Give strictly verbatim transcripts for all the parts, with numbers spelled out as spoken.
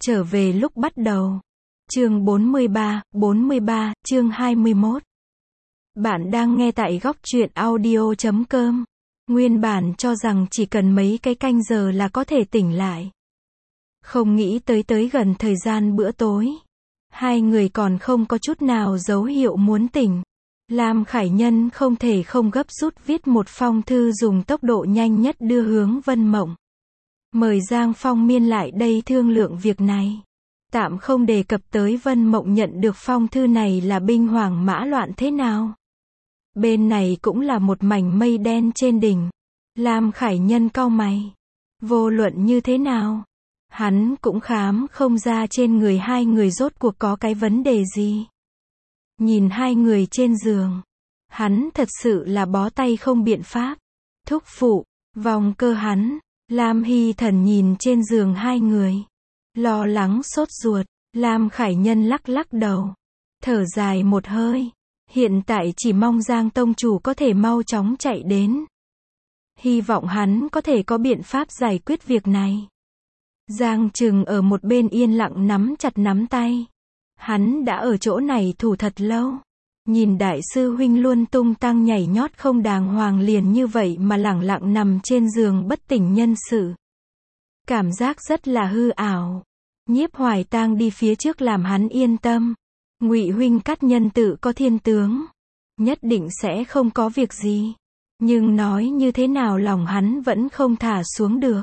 Trở về lúc bắt đầu. Chương bốn mươi ba, bốn mươi ba, chương hai mươi mốt. Bạn đang nghe tại góc truyện audio chấm com. Nguyên bản cho rằng chỉ cần mấy cái canh giờ là có thể tỉnh lại. Không nghĩ tới tới gần thời gian bữa tối. Hai người còn không có chút nào dấu hiệu muốn tỉnh. Lam Khải Nhân không thể không gấp rút viết một phong thư dùng tốc độ nhanh nhất đưa hướng Vân Mộng. Mời Giang Phong Miên lại đây thương lượng việc này. Tạm không đề cập tới Vân Mộng nhận được phong thư này là binh hoảng mã loạn thế nào. Bên này cũng là một mảnh mây đen trên đỉnh. Lam Khải Nhân cau mày. Vô luận như thế nào, hắn cũng khám không ra trên người hai người rốt cuộc có cái vấn đề gì. Nhìn hai người trên giường, hắn thật sự là bó tay không biện pháp. Thúc phụ, vòng cơ hắn. Lam Hy Thần nhìn trên giường hai người, lo lắng sốt ruột. Lam Khải Nhân lắc lắc đầu, thở dài một hơi. Hiện tại chỉ mong Giang tông chủ có thể mau chóng chạy đến. Hy vọng hắn có thể có biện pháp giải quyết việc này. Giang Trừng ở một bên yên lặng nắm chặt nắm tay. Hắn đã ở chỗ này thủ thật lâu. Nhìn đại sư huynh luôn tung tăng nhảy nhót không đàng hoàng liền như vậy mà lẳng lặng nằm trên giường bất tỉnh nhân sự. Cảm giác rất là hư ảo. Nhiếp Hoài Tang đi phía trước làm hắn yên tâm. Ngụy huynh cắt nhân tự có thiên tướng, nhất định sẽ không có việc gì. Nhưng nói như thế nào lòng hắn vẫn không thả xuống được.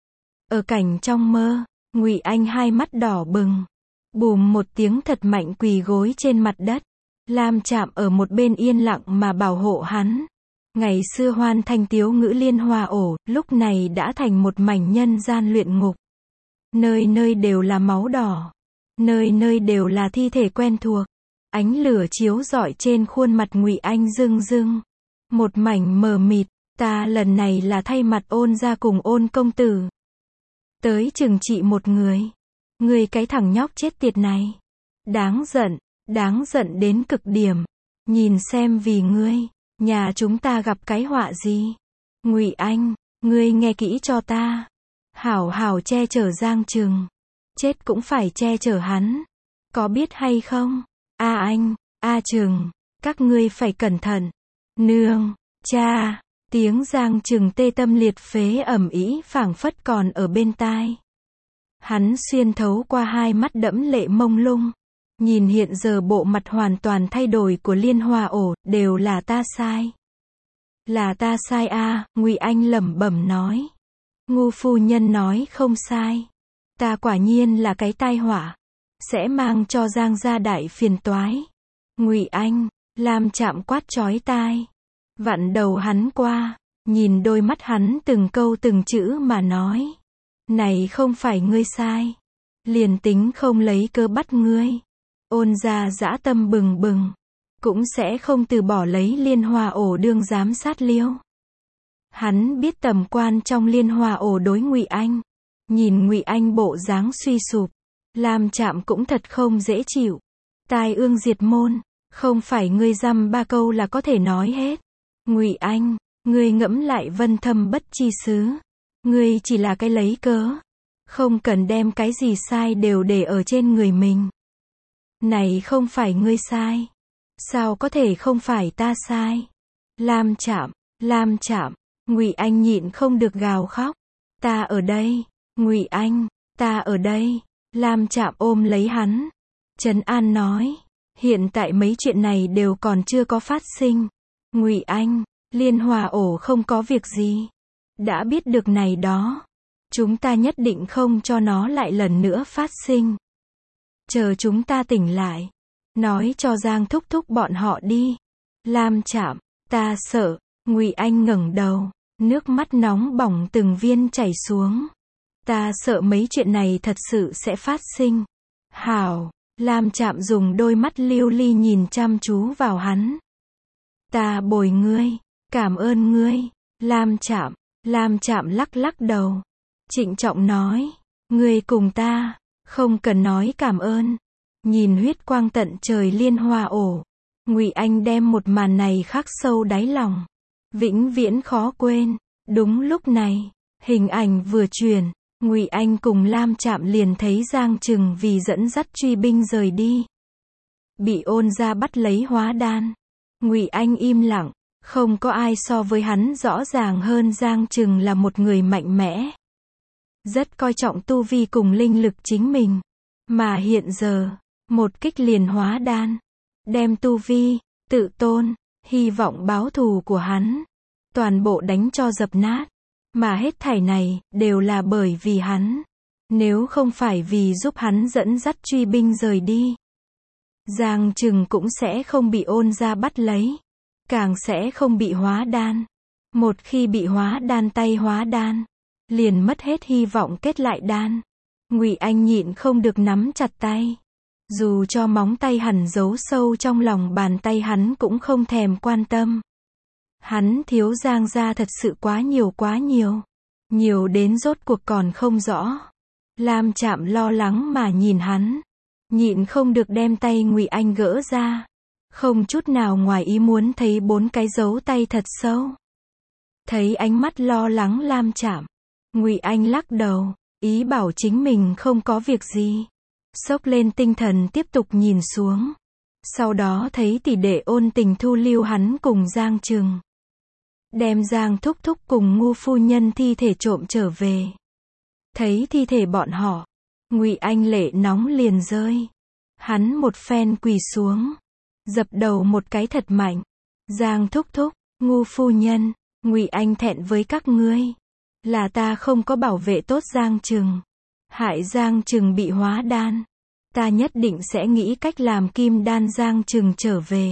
Ở cảnh trong mơ, Ngụy Anh hai mắt đỏ bừng, bùm một tiếng thật mạnh quỳ gối trên mặt đất. Lam Trạm ở một bên yên lặng mà bảo hộ hắn. Ngày xưa hoan thanh tiếu ngữ liên hoa ổ, lúc này đã thành một mảnh nhân gian luyện ngục. Nơi nơi đều là máu đỏ. Nơi nơi đều là thi thể quen thuộc. Ánh lửa chiếu rọi trên khuôn mặt Ngụy Anh rưng rưng. Một mảnh mờ mịt. Ta lần này là thay mặt Ôn gia cùng Ôn công tử tới trừng trị một người. Người cái thằng nhóc chết tiệt này. Đáng giận. Đáng giận đến cực điểm. Nhìn xem vì ngươi, nhà chúng ta gặp cái họa gì. Ngụy Anh, ngươi nghe kỹ cho ta. Hảo hảo che chở Giang Trừng. Chết cũng phải che chở hắn. Có biết hay không? A Anh, A Trừng, các ngươi phải cẩn thận. Nương, cha, tiếng Giang Trừng tê tâm liệt phế ầm ĩ phảng phất còn ở bên tai. Hắn xuyên thấu qua hai mắt đẫm lệ mông lung. Nhìn hiện giờ bộ mặt hoàn toàn thay đổi của Liên Hoa ổ, đều là ta sai. Là ta sai a, à, Ngụy Anh lẩm bẩm nói. Ngu phu nhân nói không sai. Ta quả nhiên là cái tai họa, sẽ mang cho Giang gia đại phiền toái. Ngụy Anh, Lam Trạm quát chói tai. Vặn đầu hắn qua, nhìn đôi mắt hắn từng câu từng chữ mà nói. Này không phải ngươi sai. Liền tính không lấy cơ bắt ngươi. Ôn gia dã tâm bừng bừng, cũng sẽ không từ bỏ lấy Liên Hoa ổ đương giám sát liêu. Hắn biết tầm quan trong Liên Hoa ổ đối Ngụy Anh. Nhìn Ngụy Anh bộ dáng suy sụp, Lam Trạm cũng thật không dễ chịu. Tai ương diệt môn, không phải ngươi dăm ba câu là có thể nói hết. Ngụy Anh, ngươi ngẫm lại vân thâm bất chi xứ. Ngươi chỉ là cái lấy cớ, không cần đem cái gì sai đều để ở trên người mình. Này không phải ngươi sai. Sao có thể không phải ta sai? Lam Trạm, Lam Trạm, Ngụy Anh nhịn không được gào khóc. Ta ở đây, Ngụy Anh, ta ở đây. Lam Trạm ôm lấy hắn, trấn an nói, hiện tại mấy chuyện này đều còn chưa có phát sinh. Ngụy Anh, Liên Hoa ổ không có việc gì. Đã biết được này đó, chúng ta nhất định không cho nó lại lần nữa phát sinh. Chờ chúng ta tỉnh lại, nói cho Giang thúc thúc bọn họ đi. Lam Trạm, ta sợ. Ngụy Anh ngẩng đầu, nước mắt nóng bỏng từng viên chảy xuống. Ta sợ mấy chuyện này thật sự sẽ phát sinh. Hảo. Lam Trạm dùng đôi mắt lưu ly nhìn chăm chú vào hắn. Ta bồi ngươi, cảm ơn ngươi. Lam Trạm, Lam Trạm lắc lắc đầu, trịnh trọng nói, ngươi cùng ta không cần nói cảm ơn. Nhìn huyết quang tận trời Liên Hoa ổ, Ngụy Anh đem một màn này khắc sâu đáy lòng, vĩnh viễn khó quên. Đúng lúc này, hình ảnh vừa truyền, Ngụy Anh cùng Lam Trạm liền thấy Giang Trừng vì dẫn dắt truy binh rời đi, bị Ôn gia bắt lấy hóa đan. Ngụy Anh im lặng, không có ai so với hắn rõ ràng hơn Giang Trừng là một người mạnh mẽ, rất coi trọng tu vi cùng linh lực chính mình, mà hiện giờ, một kích liền hóa đan, đem tu vi, tự tôn, hy vọng báo thù của hắn, toàn bộ đánh cho dập nát. Mà hết thảy này, đều là bởi vì hắn. Nếu không phải vì giúp hắn dẫn dắt truy binh rời đi, Giang Trừng cũng sẽ không bị Ôn gia bắt lấy, càng sẽ không bị hóa đan. Một khi bị hóa đan tay hóa đan, liền mất hết hy vọng kết lại đan. Ngụy Anh nhịn không được nắm chặt tay. Dù cho móng tay hẳn giấu sâu trong lòng bàn tay hắn cũng không thèm quan tâm. Hắn thiếu Giang gia thật sự quá nhiều quá nhiều. Nhiều đến rốt cuộc còn không rõ. Lam Trạm lo lắng mà nhìn hắn. Nhịn không được đem tay Ngụy Anh gỡ ra. Không chút nào ngoài ý muốn thấy bốn cái dấu tay thật sâu. Thấy ánh mắt lo lắng Lam Trạm, Ngụy Anh lắc đầu, ý bảo chính mình không có việc gì. Xốc lên tinh thần tiếp tục nhìn xuống. Sau đó thấy tỷ đệ Ôn Tình thu lưu hắn cùng Giang Trừng. Đem Giang thúc thúc cùng Ngu phu nhân thi thể trộm trở về. Thấy thi thể bọn họ, Ngụy Anh lệ nóng liền rơi. Hắn một phen quỳ xuống, dập đầu một cái thật mạnh. Giang thúc thúc, Ngu phu nhân, Ngụy Anh thẹn với các ngươi. Là ta không có bảo vệ tốt Giang Trừng, hại Giang Trừng bị hóa đan. Ta nhất định sẽ nghĩ cách làm kim đan Giang Trừng trở về.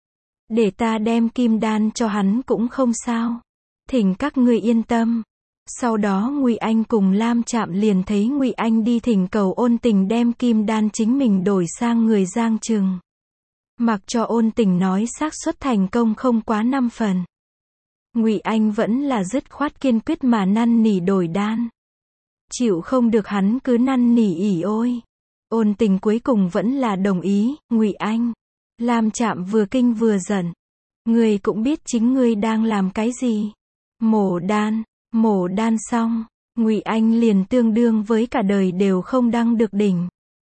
Để ta đem kim đan cho hắn cũng không sao. Thỉnh các ngươi yên tâm. Sau đó Ngụy Anh cùng Lam Trạm liền thấy Ngụy Anh đi thỉnh cầu Ôn Tình đem kim đan chính mình đổi sang người Giang Trừng. Mặc cho Ôn Tình nói xác suất thành công không quá năm phần. Ngụy Anh vẫn là dứt khoát kiên quyết mà năn nỉ đổi đan. Chịu không được hắn cứ năn nỉ ỉ ôi. Ôn Tình cuối cùng vẫn là đồng ý. Ngụy Anh, Lam Trạm vừa kinh vừa giận. Ngươi cũng biết chính ngươi đang làm cái gì. Mổ đan, mổ đan xong, Ngụy Anh liền tương đương với cả đời đều không đăng được đỉnh.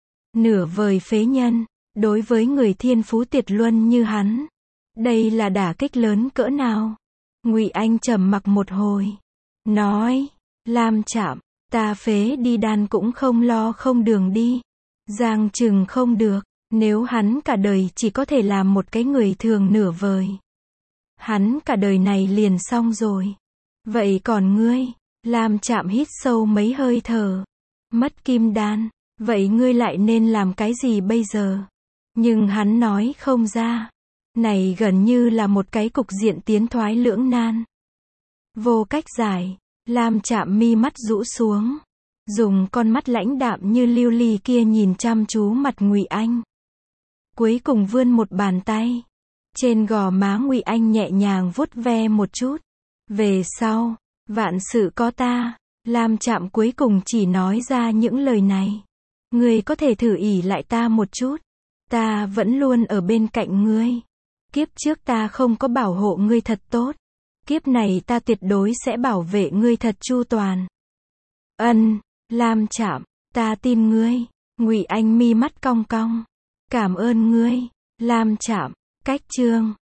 Nửa vời phế nhân, đối với người thiên phú tuyệt luân như hắn, đây là đả kích lớn cỡ nào. Ngụy Anh trầm mặc một hồi, nói, Lam Trạm, ta phế đi đan cũng không lo không đường đi. Giang Trừng không được, nếu hắn cả đời chỉ có thể làm một cái người thường nửa vời, hắn cả đời này liền xong rồi. Vậy còn ngươi? Lam Trạm hít sâu mấy hơi thở. Mất kim đan, vậy ngươi lại nên làm cái gì bây giờ? Nhưng hắn nói không ra. Này gần như là một cái cục diện tiến thoái lưỡng nan. Vô cách giải, Lam Trạm mi mắt rũ xuống. Dùng con mắt lãnh đạm như lưu ly kia nhìn chăm chú mặt Ngụy Anh. Cuối cùng vươn một bàn tay. Trên gò má Ngụy Anh nhẹ nhàng vuốt ve một chút. Về sau, vạn sự có ta. Lam Trạm cuối cùng chỉ nói ra những lời này. Ngươi có thể thử ỷ lại ta một chút. Ta vẫn luôn ở bên cạnh ngươi. Kiếp trước ta không có bảo hộ ngươi thật tốt. Kiếp này ta tuyệt đối sẽ bảo vệ ngươi thật chu toàn. Ân, Lam Trạm, ta tin ngươi. Ngụy Anh mi mắt cong cong. Cảm ơn ngươi, Lam Trạm. Cách chương